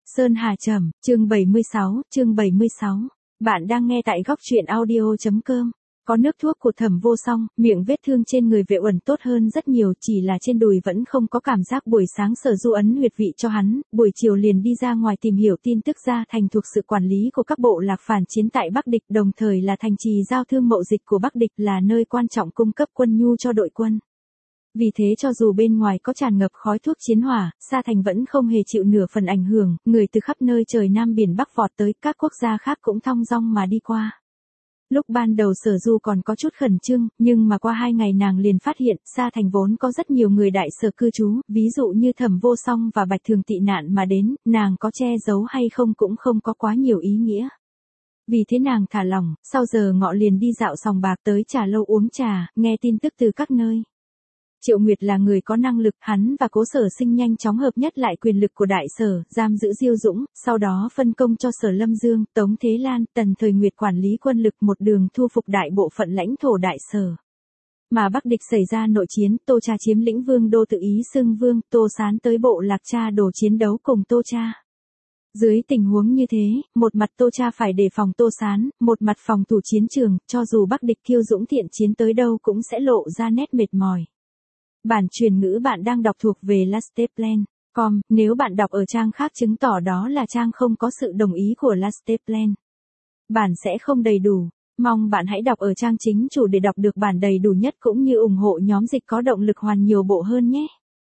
Sơn Hà Trầm, chương 76. Bạn đang nghe tại góc truyện audio.com. Có nước thuốc của Thẩm Vô Song, miệng vết thương trên người Vệ Uẩn tốt hơn rất nhiều, chỉ là trên đùi vẫn không có cảm giác. Buổi sáng Sở Du ấn huyệt vị cho hắn, buổi chiều liền đi ra ngoài tìm hiểu tin tức. Gia Thành thuộc sự quản lý của các bộ lạc phản chiến tại Bắc Địch, đồng thời là thành trì giao thương mậu dịch của Bắc Địch, là nơi quan trọng cung cấp quân nhu cho đội quân. Vì thế cho dù bên ngoài có tràn ngập khói thuốc chiến hỏa, Sa Thành vẫn không hề chịu nửa phần ảnh hưởng, người từ khắp nơi trời Nam biển Bắc vọt tới, các quốc gia khác cũng thong dong mà đi qua. Lúc ban đầu Sở Du còn có chút khẩn trương, nhưng mà qua 2 ngày nàng liền phát hiện, Sa Thành vốn có rất nhiều người Đại Sở cư trú, ví dụ như Thẩm Vô Song và Bạch Thường tị nạn mà đến, nàng có che giấu hay không cũng không có quá nhiều ý nghĩa. Vì thế nàng thả lỏng, sau giờ ngọ liền đi dạo sòng bạc tới trà lâu uống trà, nghe tin tức từ các nơi. Triệu Nguyệt là người có năng lực, hắn và Cố Sở Sinh nhanh chóng hợp nhất lại quyền lực của Đại Sở, giam giữ Diêu Dũng, sau đó phân công cho Sở Lâm Dương, Tống Thế Lan, Tần Thời Nguyệt quản lý quân lực, một đường thu phục đại bộ phận lãnh thổ Đại Sở. Mà Bắc Địch xảy ra nội chiến, Tô Cha chiếm lĩnh vương đô, tự ý xưng vương, Tô Sán tới bộ lạc Cha đổ chiến đấu cùng Tô Cha. Dưới tình huống như thế, một mặt Tô Cha phải đề phòng Tô Sán, một mặt phòng thủ chiến trường, cho dù Bắc Địch kiêu dũng thiện chiến tới đâu cũng sẽ lộ ra nét mệt mỏi. Bản truyền ngữ bạn đang đọc thuộc về Lasteplan.com, nếu bạn đọc ở trang khác chứng tỏ đó là trang không có sự đồng ý của Lasteplan. Bản sẽ không đầy đủ, mong bạn hãy đọc ở trang chính chủ để đọc được bản đầy đủ nhất cũng như ủng hộ nhóm dịch có động lực hoàn nhiều bộ hơn nhé.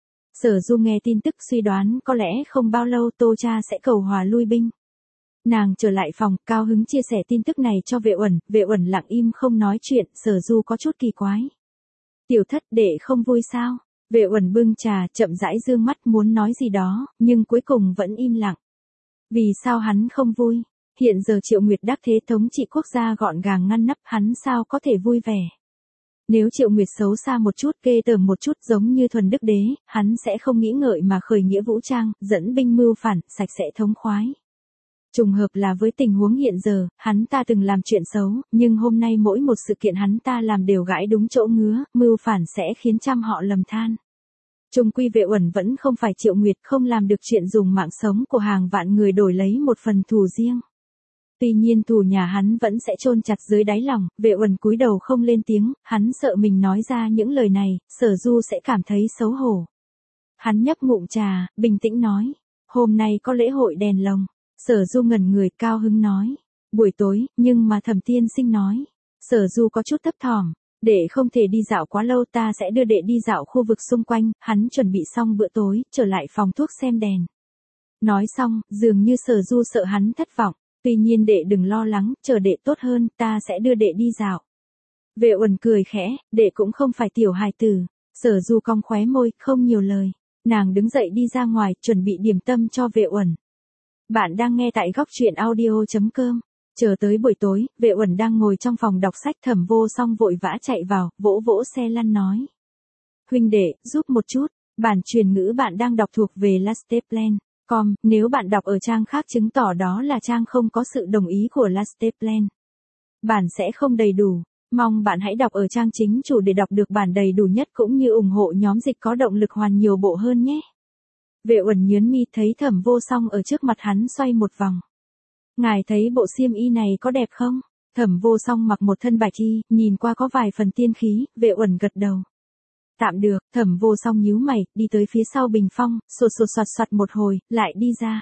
Sở Du nghe tin tức suy đoán có lẽ không bao lâu Tô Cha sẽ cầu hòa lui binh. Nàng trở lại phòng, cao hứng chia sẻ tin tức này cho Vệ Uẩn lặng im không nói chuyện, Sở Du có chút kỳ quái. Tiểu thất đệ không vui sao? Vệ Uẩn bưng trà, chậm rãi dương mắt muốn nói gì đó, nhưng cuối cùng vẫn im lặng. Vì sao hắn không vui? Hiện giờ Triệu Nguyệt đắc thế thống trị quốc gia gọn gàng ngăn nắp, hắn sao có thể vui vẻ? Nếu Triệu Nguyệt xấu xa một chút, ghê tởm một chút giống như Thuần Đức Đế, hắn sẽ không nghĩ ngợi mà khởi nghĩa vũ trang, dẫn binh mưu phản, sạch sẽ thống khoái. Trùng hợp là với tình huống hiện giờ, hắn ta từng làm chuyện xấu, nhưng hôm nay mỗi một sự kiện hắn ta làm đều gãi đúng chỗ ngứa, mưu phản sẽ khiến trăm họ lầm than. Chung quy Vệ Uẩn vẫn không phải Triệu Nguyệt, không làm được chuyện dùng mạng sống của hàng vạn người đổi lấy một phần thù riêng. Tuy nhiên thù nhà hắn vẫn sẽ chôn chặt dưới đáy lòng. Vệ Uẩn cúi đầu không lên tiếng, hắn sợ mình nói ra những lời này, Sở Du sẽ cảm thấy xấu hổ. Hắn nhấp ngụm trà, bình tĩnh nói, hôm nay có lễ hội đèn lồng. Sở Du ngẩn người, cao hứng nói, buổi tối, nhưng mà Thẩm tiên sinh nói. Sở Du có chút thấp thỏm, đệ không thể đi dạo quá lâu, ta sẽ đưa đệ đi dạo khu vực xung quanh. Hắn chuẩn bị xong bữa tối, trở lại phòng thuốc xem đèn. Nói xong, dường như Sở Du sợ hắn thất vọng, tuy nhiên đệ đừng lo lắng, chờ đệ tốt hơn, ta sẽ đưa đệ đi dạo. Vệ Uẩn cười khẽ, đệ cũng không phải tiểu hài tử. Sở Du cong khóe môi, không nhiều lời. Nàng đứng dậy đi ra ngoài, chuẩn bị điểm tâm cho Vệ Uẩn. Bạn đang nghe tại góc truyện audio.com. Chờ tới buổi tối, Vệ Uẩn đang ngồi trong phòng đọc sách, Thẩm Vô Song vội vã chạy vào, vỗ vỗ xe lăn nói. Huynh đệ, giúp một chút, bản truyền ngữ bạn đang đọc thuộc về Lasteplan.com, nếu bạn đọc ở trang khác chứng tỏ đó là trang không có sự đồng ý của Lasteplan. Bản sẽ không đầy đủ, mong bạn hãy đọc ở trang chính chủ để đọc được bản đầy đủ nhất cũng như ủng hộ nhóm dịch có động lực hoàn nhiều bộ hơn nhé. Vệ Uẩn nhướng mi thấy Thẩm Vô Song ở trước mặt hắn xoay một vòng. Ngài thấy bộ xiêm y này có đẹp không? Thẩm Vô Song mặc một thân bạch y, nhìn qua có vài phần tiên khí, Vệ Uẩn gật đầu. Tạm được, Thẩm Vô Song nhíu mày, đi tới phía sau bình phong, soạt soạt một hồi, lại đi ra.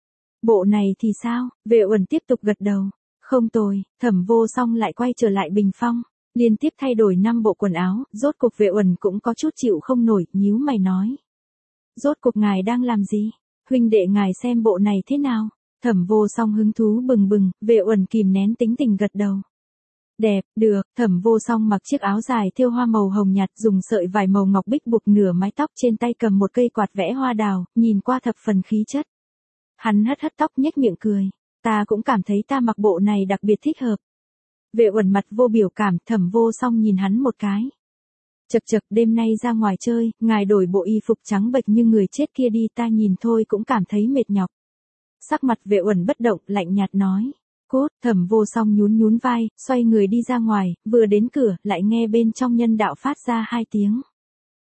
Bộ này thì sao? Vệ Uẩn tiếp tục gật đầu. Không tồi, Thẩm Vô Song lại quay trở lại bình phong, liên tiếp thay đổi 5 bộ quần áo, rốt cuộc Vệ Uẩn cũng có chút chịu không nổi, nhíu mày nói. Rốt cuộc ngài đang làm gì? Huynh đệ ngài xem bộ này thế nào? Thẩm Vô Song hứng thú bừng bừng, Vệ Uẩn kìm nén tính tình gật đầu. Đẹp, được. Thẩm Vô Song mặc chiếc áo dài thêu hoa màu hồng nhạt, dùng sợi vải màu ngọc bích buộc nửa mái tóc, trên tay cầm một cây quạt vẽ hoa đào, nhìn qua thập phần khí chất. Hắn hất tóc nhếch miệng cười. Ta cũng cảm thấy ta mặc bộ này đặc biệt thích hợp. Vệ Uẩn mặt vô biểu cảm, Thẩm Vô Song nhìn hắn một cái. Chậc, đêm nay ra ngoài chơi, ngài đổi bộ y phục trắng bệch như người chết kia đi, ta nhìn thôi cũng cảm thấy mệt nhọc. Sắc mặt Vệ Uẩn bất động, lạnh nhạt nói. Cốt, Thẩm Vô Song nhún vai, xoay người đi ra ngoài, vừa đến cửa, lại nghe bên trong nhân đạo phát ra 2 tiếng.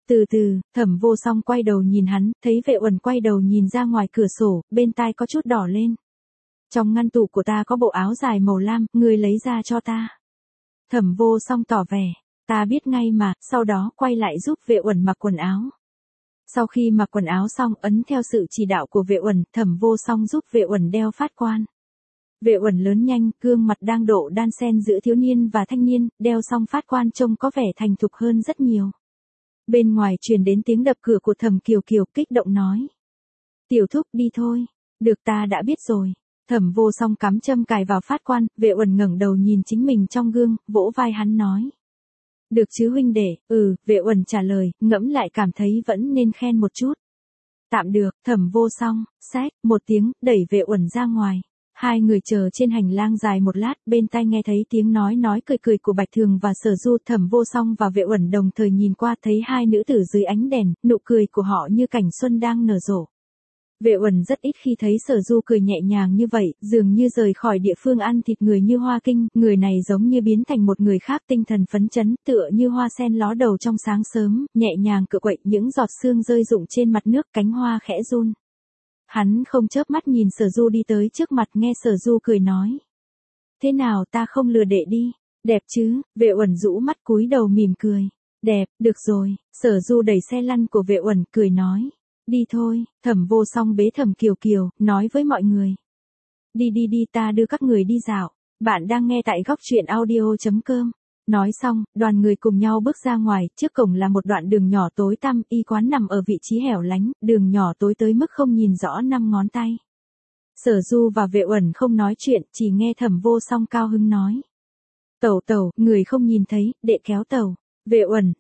Từ từ, Thẩm Vô Song quay đầu nhìn hắn, thấy Vệ Uẩn quay đầu nhìn ra ngoài cửa sổ, bên tai có chút đỏ lên. Trong ngăn tủ của ta có bộ áo dài màu lam, ngươi lấy ra cho ta. Thẩm Vô Song tỏ vẻ, ta biết ngay mà, sau đó quay lại giúp Vệ Uẩn mặc quần áo. Sau khi mặc quần áo xong, ấn theo sự chỉ đạo của Vệ Uẩn, Thẩm Vô Song giúp Vệ Uẩn đeo phát quan. Vệ Uẩn lớn nhanh, gương mặt đang độ đan xen giữa thiếu niên và thanh niên, đeo xong phát quan trông có vẻ thành thục hơn rất nhiều. Bên ngoài truyền đến tiếng đập cửa của Thẩm Kiều Kiều, kích động nói. Tiểu thúc đi thôi. Được, ta đã biết rồi. Thẩm Vô Song cắm châm cài vào phát quan, Vệ Uẩn ngẩng đầu nhìn chính mình trong gương, vỗ vai hắn nói. Được chứ huynh đệ, Vệ Uẩn trả lời, ngẫm lại cảm thấy vẫn nên khen một chút. Tạm được, Thẩm Vô Song, xách, một tiếng, đẩy Vệ Uẩn ra ngoài. Hai người chờ trên hành lang dài một lát, bên tai nghe thấy tiếng nói cười cười của Bạch Thường và Sở Du. Thẩm Vô Song và Vệ Uẩn đồng thời nhìn qua, thấy hai nữ tử dưới ánh đèn, nụ cười của họ như cảnh xuân đang nở rộ. Vệ Uẩn rất ít khi thấy Sở Du cười nhẹ nhàng như vậy, dường như rời khỏi địa phương ăn thịt người như Hoa Kinh, người này giống như biến thành một người khác, tinh thần phấn chấn, tựa như hoa sen ló đầu trong sáng sớm, nhẹ nhàng cựa quậy, những giọt sương rơi rụng trên mặt nước, cánh hoa khẽ run. Hắn không chớp mắt nhìn Sở Du đi tới trước mặt, nghe Sở Du cười nói. Thế nào, ta không lừa đệ đi, đẹp chứ? Vệ Uẩn rũ mắt cúi đầu mỉm cười. Đẹp, được rồi. Sở Du đẩy xe lăn của Vệ Uẩn, cười nói. Đi thôi. Thẩm Vô Song bế Thẩm Kiều Kiều, nói với mọi người. Đi, ta đưa các người đi dạo. Bạn đang nghe tại góc truyện audio.com. Nói xong, đoàn người cùng nhau bước ra ngoài, trước cổng là một đoạn đường nhỏ tối tăm, y quán nằm ở vị trí hẻo lánh, đường nhỏ tối tới mức không nhìn rõ 5 ngón tay. Sở Du và Vệ Uẩn không nói chuyện, chỉ nghe Thẩm Vô Song cao hứng nói. Tẩu, người không nhìn thấy, đệ kéo tẩu. Vệ Uẩn,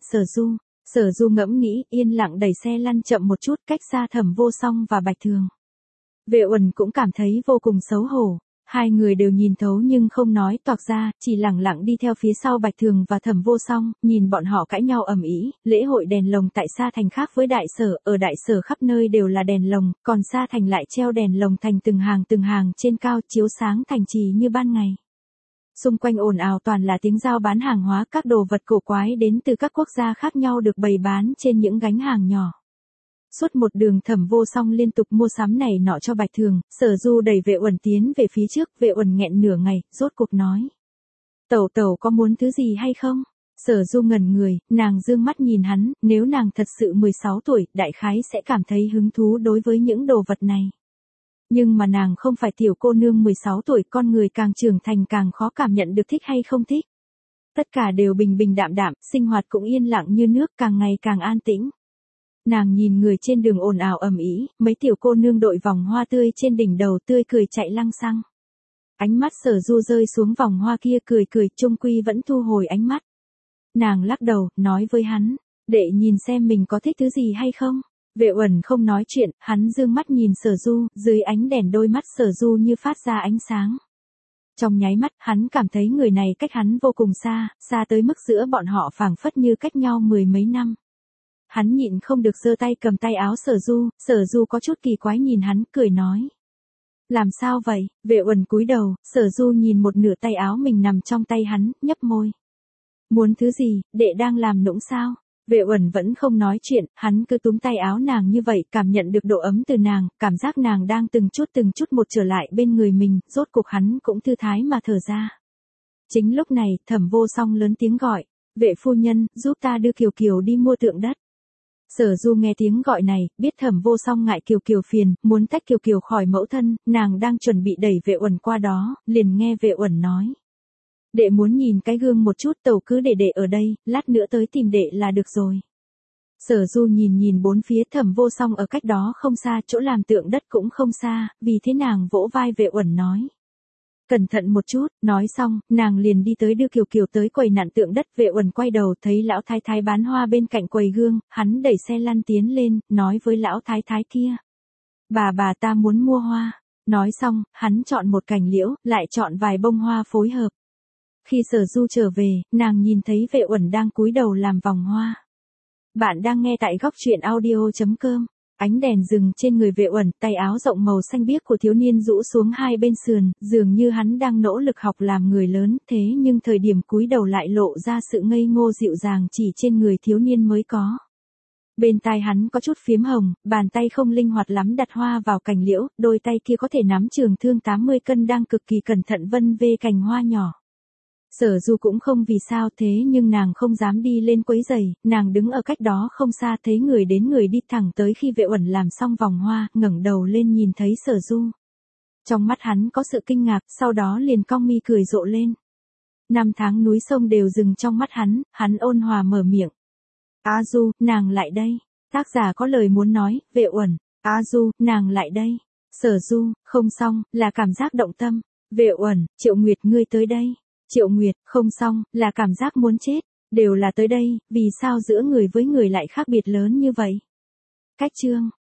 Sở Du ngẫm nghĩ, yên lặng đẩy xe lăn chậm một chút, cách xa Thẩm Vô Song và Bạch Thường. Vệ Uẩn cũng cảm thấy vô cùng xấu hổ. Hai người đều nhìn thấu nhưng không nói toạc ra, chỉ lẳng lặng đi theo phía sau Bạch Thường và Thẩm Vô Song, nhìn bọn họ cãi nhau ầm ĩ. Lễ hội đèn lồng tại Sa Thành khác với Đại Sở, ở Đại Sở khắp nơi đều là đèn lồng, còn Sa Thành lại treo đèn lồng thành từng hàng trên cao, chiếu sáng thành trì như ban ngày. Xung quanh ồn ào toàn là tiếng giao bán hàng hóa, các đồ vật cổ quái đến từ các quốc gia khác nhau được bày bán trên những gánh hàng nhỏ. Suốt một đường Thẩm Vô Song liên tục mua sắm này nọ cho Bạch Thường, Sở Du đẩy Vệ Uẩn tiến về phía trước, Vệ Uẩn nghẹn nửa ngày, rốt cuộc nói. Tẩu có muốn thứ gì hay không? Sở Du ngẩn người, nàng dương mắt nhìn hắn, nếu nàng thật sự 16 tuổi, đại khái sẽ cảm thấy hứng thú đối với những đồ vật này. Nhưng mà nàng không phải tiểu cô nương 16 tuổi, con người càng trưởng thành càng khó cảm nhận được thích hay không thích. Tất cả đều bình đạm, sinh hoạt cũng yên lặng như nước, càng ngày càng an tĩnh. Nàng nhìn người trên đường ồn ào ầm ĩ, mấy tiểu cô nương đội vòng hoa tươi trên đỉnh đầu tươi cười chạy lăng xăng. Ánh mắt Sở Du rơi xuống vòng hoa kia, cười, chung quy vẫn thu hồi ánh mắt. Nàng lắc đầu, nói với hắn, đệ nhìn xem mình có thích thứ gì hay không. Vệ Uẩn không nói chuyện, hắn dương mắt nhìn Sở Du, dưới ánh đèn đôi mắt Sở Du như phát ra ánh sáng. Trong nháy mắt, hắn cảm thấy người này cách hắn vô cùng xa tới mức giữa bọn họ phảng phất như cách nhau 10 mấy năm. Hắn nhịn không được giơ tay cầm tay áo Sở Du có chút kỳ quái nhìn hắn, cười nói. Làm sao vậy? Vệ Uẩn cúi đầu, Sở Du nhìn một nửa tay áo mình nằm trong tay hắn, nhấp môi. Muốn thứ gì, đệ đang làm nũng sao? Vệ Uẩn vẫn không nói chuyện, hắn cứ túm tay áo nàng như vậy, cảm nhận được độ ấm từ nàng, cảm giác nàng đang từng chút một trở lại bên người mình, rốt cuộc hắn cũng thư thái mà thở ra. Chính lúc này, Thẩm Vô Song lớn tiếng gọi, vệ phu nhân, giúp ta đưa Kiều Kiều đi mua tượng đất. Sở Du nghe tiếng gọi này, biết Thẩm Vô Song ngại Kiều Kiều phiền, muốn tách Kiều Kiều khỏi mẫu thân, nàng đang chuẩn bị đẩy Vệ Uẩn qua đó, liền nghe Vệ Uẩn nói. Đệ muốn nhìn cái gương một chút, tẩu cứ để đệ ở đây, lát nữa tới tìm đệ là được rồi. Sở Du nhìn bốn phía, Thẩm Vô Song ở cách đó không xa, chỗ làm tượng đất cũng không xa, vì thế nàng vỗ vai Vệ Uẩn nói. Cẩn thận một chút, nói xong, nàng liền đi tới đưa Kiều Kiều tới quầy nặn tượng đất. Vệ Uẩn quay đầu thấy lão thái thái bán hoa bên cạnh quầy gương, hắn đẩy xe lăn tiến lên, nói với lão thái thái kia. Bà ta muốn mua hoa. Nói xong, hắn chọn một cành liễu, lại chọn vài bông hoa phối hợp. Khi Sở Du trở về, nàng nhìn thấy Vệ Uẩn đang cúi đầu làm vòng hoa. Bạn đang nghe tại góc truyện audio.com. Ánh đèn rừng trên người Vệ Uẩn, tay áo rộng màu xanh biếc của thiếu niên rũ xuống hai bên sườn, dường như hắn đang nỗ lực học làm người lớn, thế nhưng thời điểm cúi đầu lại lộ ra sự ngây ngô dịu dàng chỉ trên người thiếu niên mới có. Bên tai hắn có chút phiếm hồng, bàn tay không linh hoạt lắm đặt hoa vào cành liễu, đôi tay kia có thể nắm trường thương 80 cân đang cực kỳ cẩn thận vân vê cành hoa nhỏ. Sở Du cũng không vì sao thế nhưng nàng không dám đi lên quấy giày, nàng đứng ở cách đó không xa thấy người đến người đi thẳng tới khi Vệ Uẩn làm xong vòng hoa, ngẩng đầu lên nhìn thấy Sở Du. Trong mắt hắn có sự kinh ngạc, sau đó liền cong mi cười rộ lên. Năm tháng núi sông đều dừng trong mắt hắn ôn hòa mở miệng. A Du, nàng lại đây. Tác giả có lời muốn nói, Vệ Uẩn. A Du, nàng lại đây. Sở Du, không xong, là cảm giác động tâm. Vệ Uẩn, Triệu Nguyệt ngươi tới đây. Triệu Nguyệt, không xong, là cảm giác muốn chết. Đều là tới đây, vì sao giữa người với người lại khác biệt lớn như vậy? Cách chương.